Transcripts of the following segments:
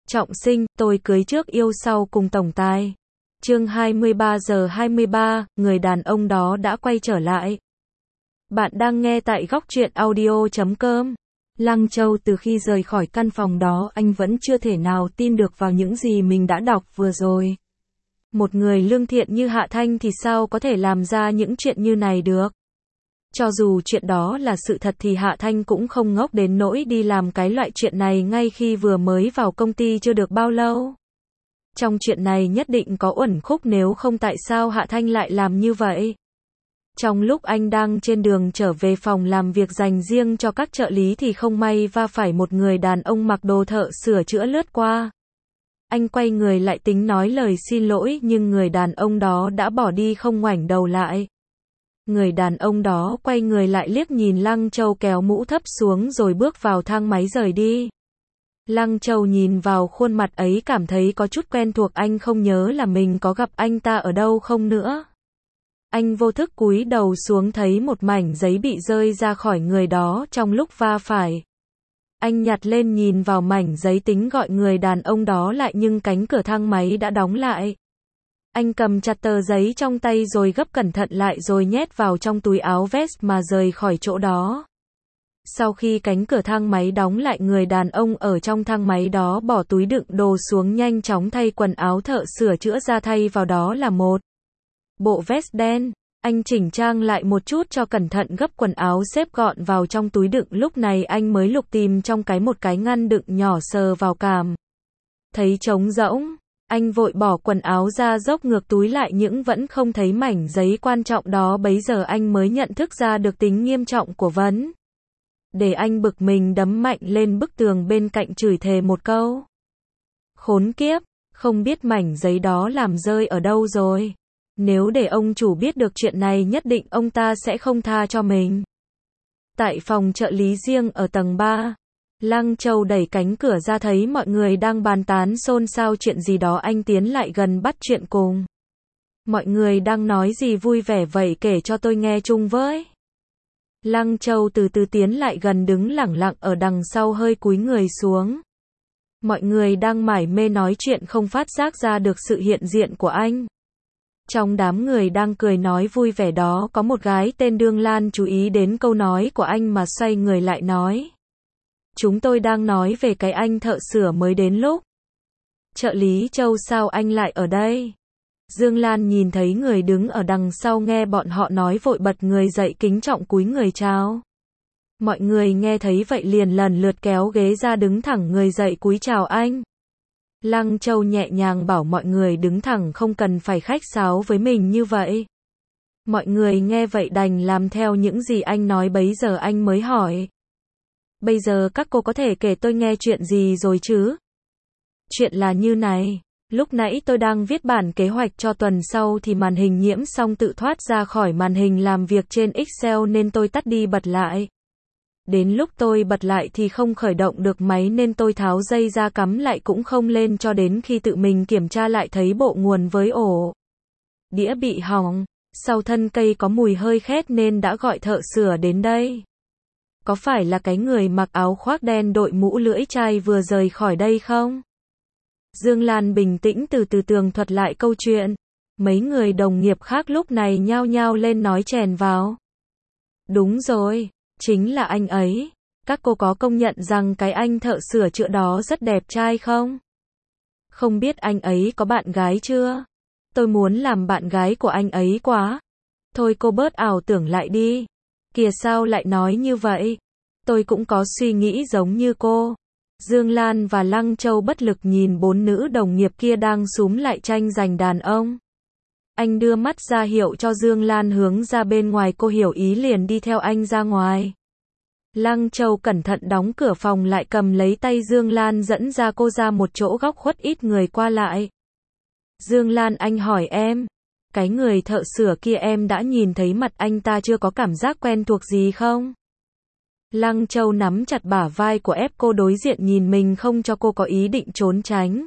Trọng sinh, tôi cưới trước yêu sau cùng tổng tài. Chương 23 giờ 23, người đàn ông đó đã quay trở lại. Bạn đang nghe tại góc truyện audio.com. Lăng Châu từ khi rời khỏi căn phòng đó anh vẫn chưa thể nào tin được vào những gì mình đã đọc vừa rồi. Một người lương thiện như Hạ Thanh thì sao có thể làm ra những chuyện như này được? Cho dù chuyện đó là sự thật thì Hạ Thanh cũng không ngốc đến nỗi đi làm cái loại chuyện này ngay khi vừa mới vào công ty chưa được bao lâu. Trong chuyện này nhất định có uẩn khúc, nếu không tại sao Hạ Thanh lại làm như vậy? Trong lúc anh đang trên đường trở về phòng làm việc dành riêng cho các trợ lý thì không may va phải một người đàn ông mặc đồ thợ sửa chữa lướt qua. Anh quay người lại tính nói lời xin lỗi nhưng người đàn ông đó đã bỏ đi không ngoảnh đầu lại. Người đàn ông đó quay người lại liếc nhìn Lăng Châu kéo mũ thấp xuống rồi bước vào thang máy rời đi. Lăng Châu nhìn vào khuôn mặt ấy cảm thấy có chút quen thuộc, anh không nhớ là mình có gặp anh ta ở đâu không nữa. Anh vô thức cúi đầu xuống thấy một mảnh giấy bị rơi ra khỏi người đó trong lúc va phải. Anh nhặt lên nhìn vào mảnh giấy tính gọi người đàn ông đó lại nhưng cánh cửa thang máy đã đóng lại. Anh cầm chặt tờ giấy trong tay rồi gấp cẩn thận lại rồi nhét vào trong túi áo vest mà rời khỏi chỗ đó. Sau khi cánh cửa thang máy đóng lại, người đàn ông ở trong thang máy đó bỏ túi đựng đồ xuống, nhanh chóng thay quần áo thợ sửa chữa ra, thay vào đó là một bộ vest đen. Anh chỉnh trang lại một chút cho cẩn thận, gấp quần áo xếp gọn vào trong túi đựng. Lúc này anh mới lục tìm trong một cái ngăn đựng nhỏ, sờ vào cảm thấy trống rỗng. Anh vội bỏ quần áo ra, dốc ngược túi lại nhưng vẫn không thấy mảnh giấy quan trọng đó. Bấy giờ anh mới nhận thức ra được tính nghiêm trọng của vấn đề. Anh bực mình đấm mạnh lên bức tường bên cạnh, chửi thề một câu. Khốn kiếp, không biết mảnh giấy đó làm rơi ở đâu rồi. Nếu để ông chủ biết được chuyện này nhất định ông ta sẽ không tha cho mình. Tại phòng trợ lý riêng ở tầng 3, Lăng Châu đẩy cánh cửa ra thấy mọi người đang bàn tán xôn xao chuyện gì đó. Anh tiến lại gần bắt chuyện cùng. Mọi người đang nói gì vui vẻ vậy, kể cho tôi nghe chung với. Lăng Châu từ từ tiến lại gần, đứng lẳng lặng ở đằng sau, hơi cúi người xuống. Mọi người đang mải mê nói chuyện không phát giác ra được sự hiện diện của anh. Trong đám người đang cười nói vui vẻ đó có một gái tên Đương Lan chú ý đến câu nói của anh mà xoay người lại nói. Chúng tôi đang nói về cái anh thợ sửa mới đến lúc. Trợ lý Châu, sao anh lại ở đây? Dương Lan nhìn thấy người đứng ở đằng sau nghe bọn họ nói vội bật người dậy, kính trọng cúi người chào. Mọi người nghe thấy vậy liền lần lượt kéo ghế ra đứng thẳng người dậy cúi chào anh. Lăng Châu nhẹ nhàng bảo mọi người đứng thẳng, không cần phải khách sáo với mình như vậy. Mọi người nghe vậy đành làm theo những gì anh nói. Bấy giờ anh mới hỏi. Bây giờ các cô có thể kể tôi nghe chuyện gì rồi chứ? Chuyện là như này. Lúc nãy tôi đang viết bản kế hoạch cho tuần sau thì màn hình nhiễm xong tự thoát ra khỏi màn hình làm việc trên Excel nên tôi tắt đi bật lại. Đến lúc tôi bật lại thì không khởi động được máy nên tôi tháo dây ra cắm lại cũng không lên, cho đến khi tự mình kiểm tra lại thấy bộ nguồn với ổ đĩa bị hỏng. Sau thân cây có mùi hơi khét nên đã gọi thợ sửa đến đây. Có phải là cái người mặc áo khoác đen đội mũ lưỡi chai vừa rời khỏi đây không? Dương Lan bình tĩnh từ từ tường thuật lại câu chuyện. Mấy người đồng nghiệp khác lúc này nhao nhao lên nói chèn vào. Đúng rồi, chính là anh ấy. Các cô có công nhận rằng cái anh thợ sửa chữa đó rất đẹp trai không? Không biết anh ấy có bạn gái chưa? Tôi muốn làm bạn gái của anh ấy quá. Thôi cô bớt ảo tưởng lại đi. Kìa sao lại nói như vậy? Tôi cũng có suy nghĩ giống như cô. Dương Lan và Lăng Châu bất lực nhìn bốn nữ đồng nghiệp kia đang xúm lại tranh giành đàn ông. Anh đưa mắt ra hiệu cho Dương Lan hướng ra bên ngoài, cô hiểu ý liền đi theo anh ra ngoài. Lăng Châu cẩn thận đóng cửa phòng lại, cầm lấy tay Dương Lan dẫn ra cô ra một chỗ góc khuất ít người qua lại. Dương Lan, anh hỏi em, cái người thợ sửa kia em đã nhìn thấy mặt anh ta chưa, có cảm giác quen thuộc gì không? Lăng Châu nắm chặt bả vai của ép cô đối diện nhìn mình không cho cô có ý định trốn tránh.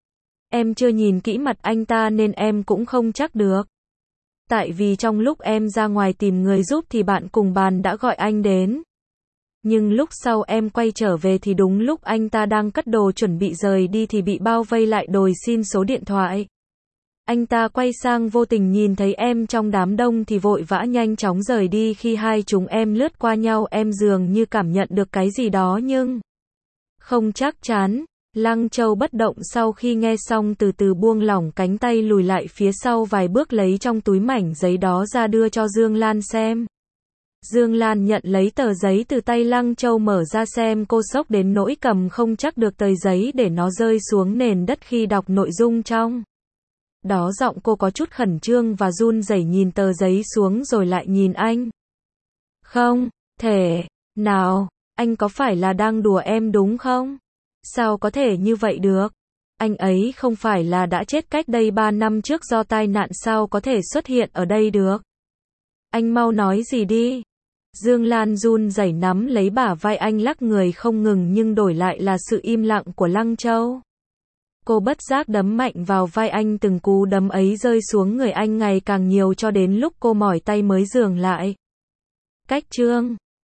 Em chưa nhìn kỹ mặt anh ta nên em cũng không chắc được. Tại vì trong lúc em ra ngoài tìm người giúp thì bạn cùng bàn đã gọi anh đến. Nhưng lúc sau em quay trở về thì đúng lúc anh ta đang cất đồ chuẩn bị rời đi thì bị bao vây lại đòi xin số điện thoại. Anh ta quay sang vô tình nhìn thấy em trong đám đông thì vội vã nhanh chóng rời đi. Khi hai chúng em lướt qua nhau em dường như cảm nhận được cái gì đó nhưng không chắc chắn. Lăng Châu bất động sau khi nghe xong từ từ buông lỏng cánh tay lùi lại phía sau vài bước lấy trong túi mảnh giấy đó ra đưa cho Dương Lan xem. Dương Lan nhận lấy tờ giấy từ tay Lăng Châu mở ra xem, cô sốc đến nỗi cầm không chắc được tờ giấy để nó rơi xuống nền đất khi đọc nội dung trong đó. Giọng cô có chút khẩn trương và run rẩy nhìn tờ giấy xuống rồi lại nhìn anh. Không thể nào, anh có phải là đang đùa em đúng không? Sao có thể như vậy được? Anh ấy không phải là đã chết cách đây 3 năm trước do tai nạn sao có thể xuất hiện ở đây được? Anh mau nói gì đi. Dương Lan run rẩy nắm lấy bả vai anh lắc người không ngừng nhưng đổi lại là sự im lặng của Lăng Châu. Cô bất giác đấm mạnh vào vai anh, từng cú đấm ấy rơi xuống người anh ngày càng nhiều cho đến lúc cô mỏi tay mới dừng lại. Cách chương